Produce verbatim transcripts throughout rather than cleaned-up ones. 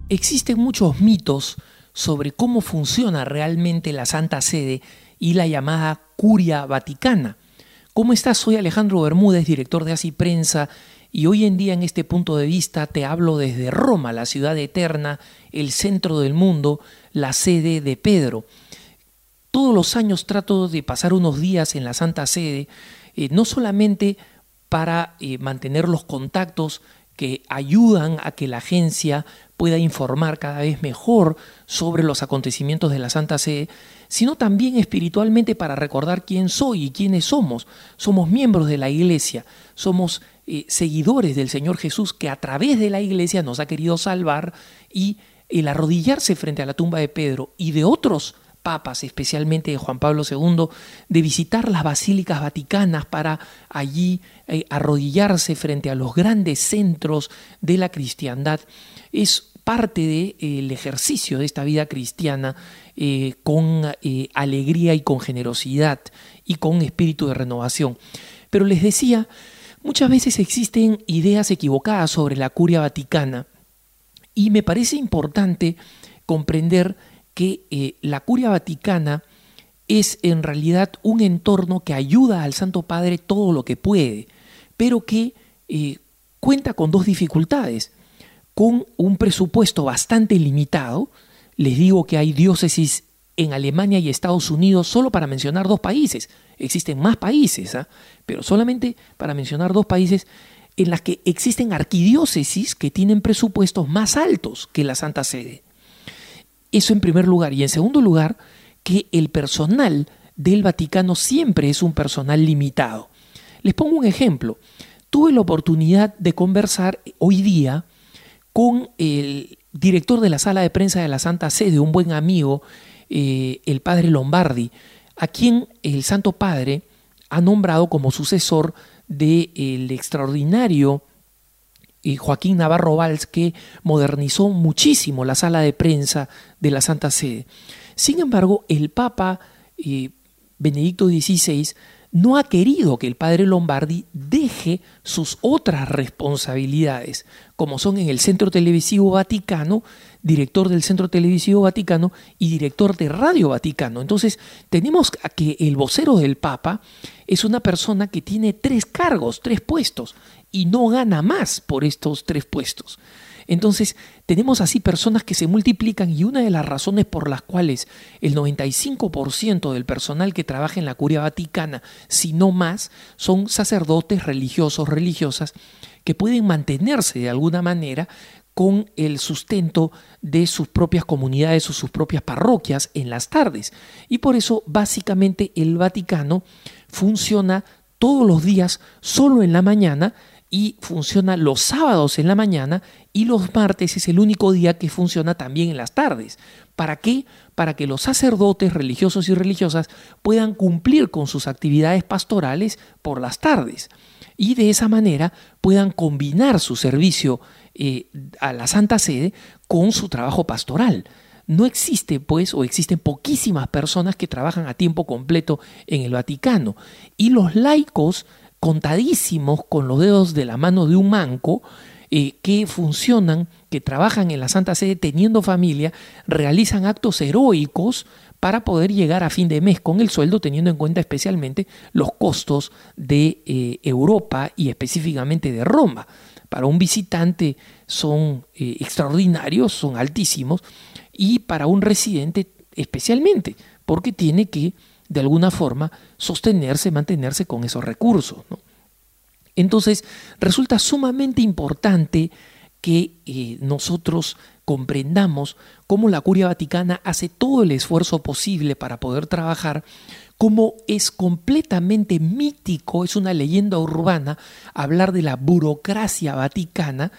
Existen muchos mitos sobre cómo funciona realmente la Santa Sede y la llamada Curia Vaticana. ¿Cómo estás? Soy Alejandro Bermúdez, director de Así Prensa, y hoy en día en este punto de vista te hablo desde Roma, la ciudad eterna, el centro del mundo, la sede de Pedro. Todos los años trato de pasar unos días en la Santa Sede, eh, no solamente para eh, mantener los contactos que ayudan a que la agencia pueda informar cada vez mejor sobre los acontecimientos de la Santa Sede, sino también espiritualmente para recordar quién soy y quiénes somos. Somos miembros de la Iglesia, somos eh, seguidores del Señor Jesús, que a través de la Iglesia nos ha querido salvar, y el arrodillarse frente a la tumba de Pedro y de otros papas, especialmente de Juan Pablo segundo, de visitar las basílicas vaticanas para allí eh, arrodillarse frente a los grandes centros de la cristiandad, es parte del ejercicio de esta vida cristiana eh, con eh, alegría y con generosidad y con espíritu de renovación. Pero les decía, muchas veces existen ideas equivocadas sobre la Curia Vaticana, y me parece importante comprender que eh, la Curia Vaticana es en realidad un entorno que ayuda al Santo Padre todo lo que puede, pero que eh, cuenta con dos dificultades. Con un presupuesto bastante limitado. Les digo que hay diócesis en Alemania y Estados Unidos, solo para mencionar dos países. Existen más países, ¿eh? pero solamente para mencionar dos países en las que existen arquidiócesis que tienen presupuestos más altos que la Santa Sede. Eso en primer lugar. Y en segundo lugar, que el personal del Vaticano siempre es un personal limitado. Les pongo un ejemplo. Tuve la oportunidad de conversar hoy día con el director de la sala de prensa de la Santa Sede, un buen amigo, eh, el padre Lombardi, a quien el Santo Padre ha nombrado como sucesor del extraordinario eh, Joaquín Navarro Valls, que modernizó muchísimo la sala de prensa de la Santa Sede. Sin embargo, el Papa eh, Benedicto dieciséis no ha querido que el padre Lombardi deje sus otras responsabilidades, como son en el Centro Televisivo Vaticano, director del Centro Televisivo Vaticano y director de Radio Vaticano. Entonces, tenemos que el vocero del Papa es una persona que tiene tres cargos, tres puestos, y no gana más por estos tres puestos. Entonces, tenemos así personas que se multiplican, y una de las razones por las cuales el noventa y cinco por ciento del personal que trabaja en la Curia Vaticana, si no más, son sacerdotes, religiosos, religiosas, que pueden mantenerse de alguna manera con el sustento de sus propias comunidades o sus propias parroquias en las tardes. Y por eso, básicamente, el Vaticano funciona todos los días solo en la mañana, y funciona los sábados en la mañana, y los martes es el único día que funciona también en las tardes. ¿Para qué? Para que los sacerdotes religiosos y religiosas puedan cumplir con sus actividades pastorales por las tardes, y de esa manera puedan combinar su servicio eh, a la Santa Sede con su trabajo pastoral. No existe, pues, o existen poquísimas personas que trabajan a tiempo completo en el Vaticano, y los laicos, contadísimos con los dedos de la mano de un manco, eh, que funcionan, que trabajan en la Santa Sede teniendo familia, realizan actos heroicos para poder llegar a fin de mes con el sueldo, teniendo en cuenta especialmente los costos de eh, Europa y específicamente de Roma. Para un visitante son eh, extraordinarios, son altísimos, y para un residente especialmente, porque tiene que de alguna forma sostenerse, mantenerse con esos recursos, ¿no? Entonces, resulta sumamente importante que eh, nosotros comprendamos cómo la Curia Vaticana hace todo el esfuerzo posible para poder trabajar, cómo es completamente mítico, es una leyenda urbana hablar de la burocracia vaticana,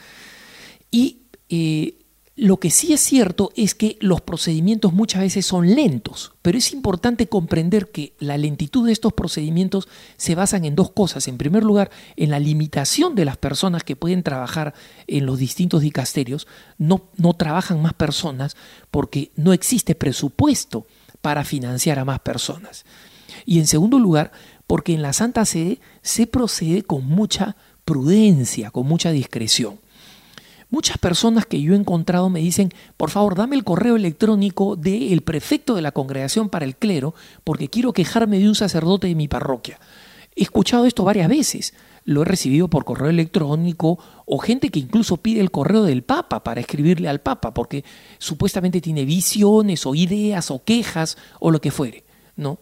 y eh, lo que sí es cierto es que los procedimientos muchas veces son lentos, pero es importante comprender que la lentitud de estos procedimientos se basan en dos cosas. En primer lugar, en la limitación de las personas que pueden trabajar en los distintos dicasterios. No, no trabajan más personas porque no existe presupuesto para financiar a más personas. Y en segundo lugar, porque en la Santa Sede se procede con mucha prudencia, con mucha discreción. Muchas personas que yo he encontrado me dicen, por favor, dame el correo electrónico del prefecto de la congregación para el clero porque quiero quejarme de un sacerdote de mi parroquia. He escuchado esto varias veces, lo he recibido por correo electrónico o gente que incluso pide el correo del Papa para escribirle al Papa porque supuestamente tiene visiones o ideas o quejas o lo que fuere, ¿no?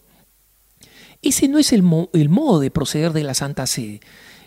Ese no es el, mo- el modo de proceder de la Santa Sede.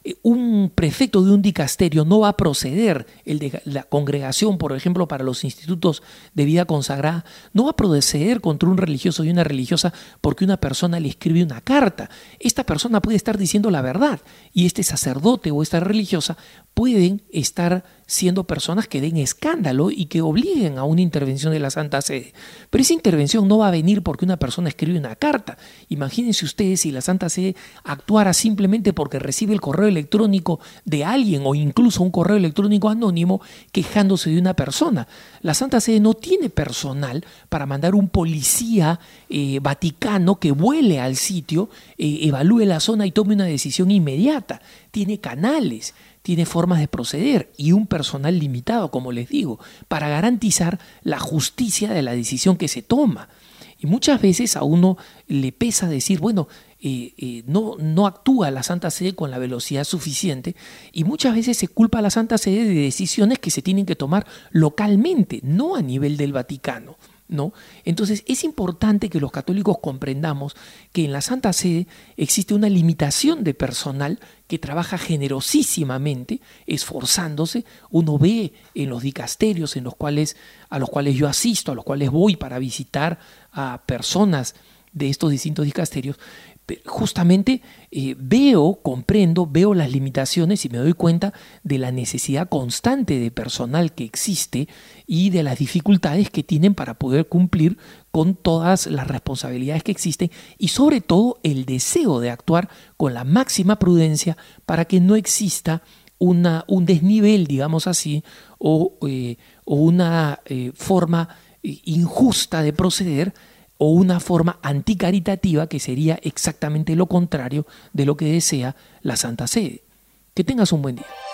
Un prefecto de un dicasterio no va a proceder, el de la congregación, por ejemplo, para los institutos de vida consagrada, no va a proceder contra un religioso y una religiosa porque una persona le escribe una carta. Esta persona puede estar diciendo la verdad y este sacerdote o esta religiosa pueden estar siendo personas que den escándalo y que obliguen a una intervención de la Santa Sede. Pero esa intervención no va a venir porque una persona escribe una carta. Imagínense ustedes si la Santa Sede actuara simplemente porque recibe el correo electrónico de alguien o incluso un correo electrónico anónimo quejándose de una persona. La Santa Sede no tiene personal para mandar un policía eh, vaticano que vuele al sitio, eh, evalúe la zona y tome una decisión inmediata. Tiene canales, tiene formas de proceder y un personal limitado, como les digo, para garantizar la justicia de la decisión que se toma. Y muchas veces a uno le pesa decir, bueno, eh, eh, no, no actúa la Santa Sede con la velocidad suficiente y muchas veces se culpa a la Santa Sede de decisiones que se tienen que tomar localmente, no a nivel del Vaticano, ¿no? Entonces es importante que los católicos comprendamos que en la Santa Sede existe una limitación de personal que trabaja generosísimamente, esforzándose. Uno ve en los dicasterios en los cuales, a los cuales yo asisto, a los cuales voy para visitar a personas de estos distintos dicasterios, justamente eh, veo, comprendo, veo las limitaciones y me doy cuenta de la necesidad constante de personal que existe y de las dificultades que tienen para poder cumplir con todas las responsabilidades que existen y sobre todo el deseo de actuar con la máxima prudencia para que no exista una, un desnivel, digamos así, o, eh, o una eh, forma eh, injusta de proceder o una forma anticaritativa que sería exactamente lo contrario de lo que desea la Santa Sede. Que tengas un buen día.